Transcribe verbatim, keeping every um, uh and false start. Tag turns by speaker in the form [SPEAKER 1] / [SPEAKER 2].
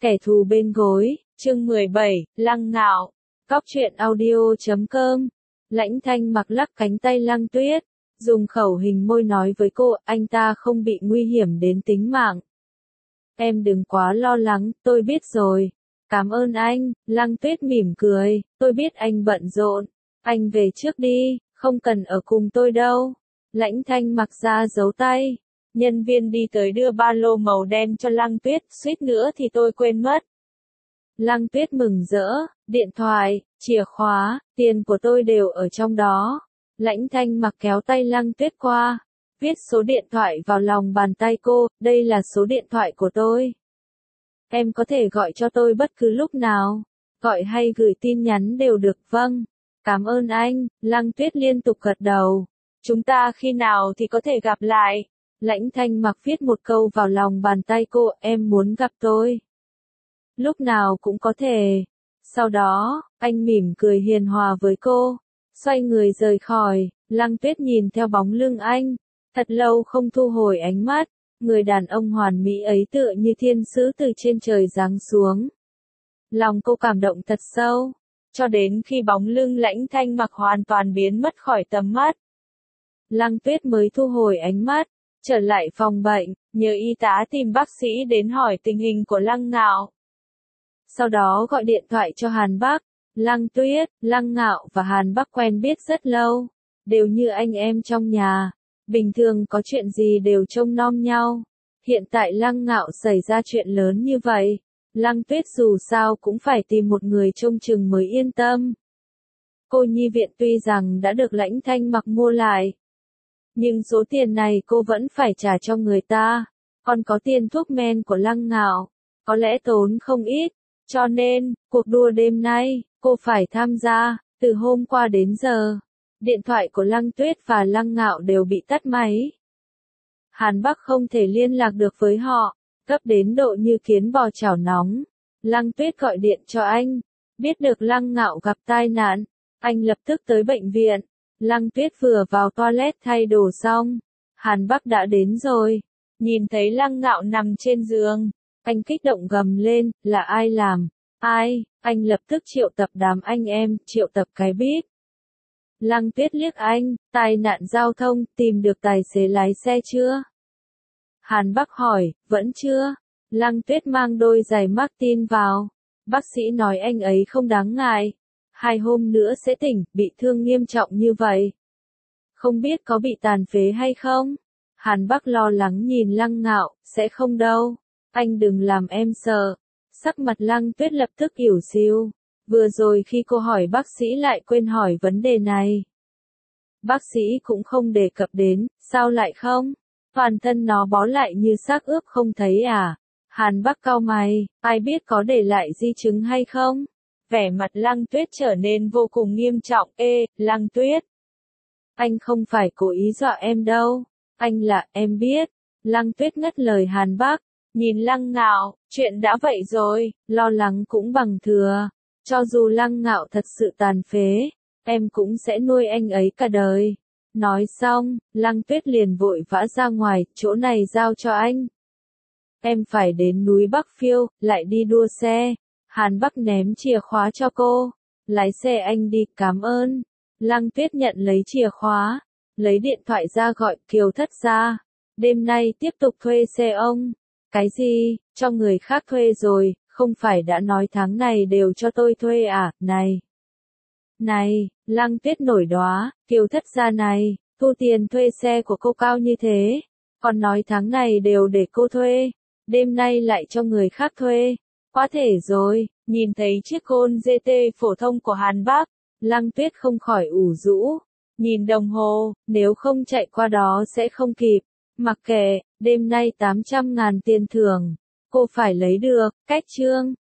[SPEAKER 1] Kẻ thù bên gối, chương mười bảy, Lăng Ngạo. Cóc truyện audio chấm com. Lãnh Thanh mặc lắc cánh tay Lăng Tuyết, dùng khẩu hình môi nói với cô, anh ta không bị nguy hiểm đến tính mạng. Em đừng quá lo lắng, tôi biết rồi. Cảm ơn anh, Lăng Tuyết mỉm cười, tôi biết anh bận rộn. Anh về trước đi, không cần ở cùng tôi đâu. Lãnh Thanh mặc ra giấu tay. Nhân viên đi tới đưa ba lô màu đen cho Lăng Tuyết, suýt nữa thì tôi quên mất. Lăng Tuyết mừng rỡ, điện thoại, chìa khóa, tiền của tôi đều ở trong đó. Lãnh Thanh mặc kéo tay Lăng Tuyết qua, viết số điện thoại vào lòng bàn tay cô, đây là số điện thoại của tôi. Em có thể gọi cho tôi bất cứ lúc nào, gọi hay gửi tin nhắn đều được. Vâng, cảm ơn anh, Lăng Tuyết liên tục gật đầu. Chúng ta khi nào thì có thể gặp lại? Lãnh Thanh mặc viết một câu vào lòng bàn tay cô, em muốn gặp tôi. Lúc nào cũng có thể. Sau đó, anh mỉm cười hiền hòa với cô, xoay người rời khỏi. Lăng Tuyết nhìn theo bóng lưng anh, thật lâu không thu hồi ánh mắt. Người đàn ông hoàn mỹ ấy tựa như thiên sứ từ trên trời giáng xuống. Lòng cô cảm động thật sâu, cho đến khi bóng lưng Lãnh Thanh mặc hoàn toàn biến mất khỏi tầm mắt. Lăng Tuyết mới thu hồi ánh mắt, trở lại phòng bệnh, nhờ y tá tìm bác sĩ đến hỏi tình hình của Lăng Ngạo. Sau đó gọi điện thoại cho Hàn Bắc. Lăng Tuyết, Lăng Ngạo và Hàn Bắc quen biết rất lâu, đều như anh em trong nhà, bình thường có chuyện gì đều trông nom nhau. Hiện tại Lăng Ngạo xảy ra chuyện lớn như vậy, Lăng Tuyết dù sao cũng phải tìm một người trông chừng mới yên tâm. Cô nhi viện tuy rằng đã được Lãnh Thanh mặc mua lại, nhưng số tiền này cô vẫn phải trả cho người ta, còn có tiền thuốc men của Lăng Ngạo, có lẽ tốn không ít, cho nên, cuộc đua đêm nay, cô phải tham gia. Từ hôm qua đến giờ, điện thoại của Lăng Tuyết và Lăng Ngạo đều bị tắt máy. Hàn Bắc không thể liên lạc được với họ, gấp đến độ như kiến bò chảo nóng. Lăng Tuyết gọi điện cho anh, biết được Lăng Ngạo gặp tai nạn, anh lập tức tới bệnh viện. Lăng Tuyết vừa vào toilet thay đồ xong, Hàn Bắc đã đến rồi. Nhìn thấy Lăng Ngạo nằm trên giường, anh kích động gầm lên, là ai làm? Ai? Anh lập tức triệu tập đám anh em, triệu tập cái bíp. Lăng Tuyết liếc anh, tai nạn giao thông, tìm được tài xế lái xe chưa? Hàn Bắc hỏi, vẫn chưa. Lăng Tuyết mang đôi giày Martin vào. Bác sĩ nói anh ấy không đáng ngại. Hai hôm nữa sẽ tỉnh, bị thương nghiêm trọng như vậy. Không biết có bị tàn phế hay không? Hàn Bắc lo lắng nhìn Lăng Ngạo, sẽ không đâu. Anh đừng làm em sợ. Sắc mặt Lăng Tuyết lập tức ỉu xìu. Vừa rồi khi cô hỏi bác sĩ lại quên hỏi vấn đề này. Bác sĩ cũng không đề cập đến, sao lại không? Toàn thân nó bó lại như xác ướp không thấy à? Hàn Bắc cau mày, ai biết có để lại di chứng hay không? Vẻ mặt Lăng Tuyết trở nên vô cùng nghiêm trọng. Ê, Lăng Tuyết, anh không phải cố ý dọa em đâu. Anh là, em biết. Lăng Tuyết ngắt lời Hàn Bắc, nhìn Lăng Ngạo, chuyện đã vậy rồi, lo lắng cũng bằng thừa. Cho dù Lăng Ngạo thật sự tàn phế, em cũng sẽ nuôi anh ấy cả đời. Nói xong, Lăng Tuyết liền vội vã ra ngoài, chỗ này giao cho anh. Em phải đến núi Bắc Phiêu, lại đi đua xe. Hàn Bắc ném chìa khóa cho cô. Lái xe anh đi, cảm ơn. Lăng Tuyết nhận lấy chìa khóa, lấy điện thoại ra gọi Kiều Thất ra. Đêm nay tiếp tục thuê xe ông. Cái gì, cho người khác thuê rồi, không phải đã nói tháng này đều cho tôi thuê à, này. Này, Lăng Tuyết nổi đoá, Kiều Thất gia này, thu tiền thuê xe của cô cao như thế, còn nói tháng này đều để cô thuê, đêm nay lại cho người khác thuê, quá thể rồi. Nhìn thấy chiếc Gol giê tê phổ thông của Hàn Bắc, Lăng Tuyết không khỏi ủ rũ, nhìn đồng hồ, nếu không chạy qua đó sẽ không kịp, mặc kệ, đêm nay tám trăm ngàn tiền thưởng, cô phải lấy được. Cách chương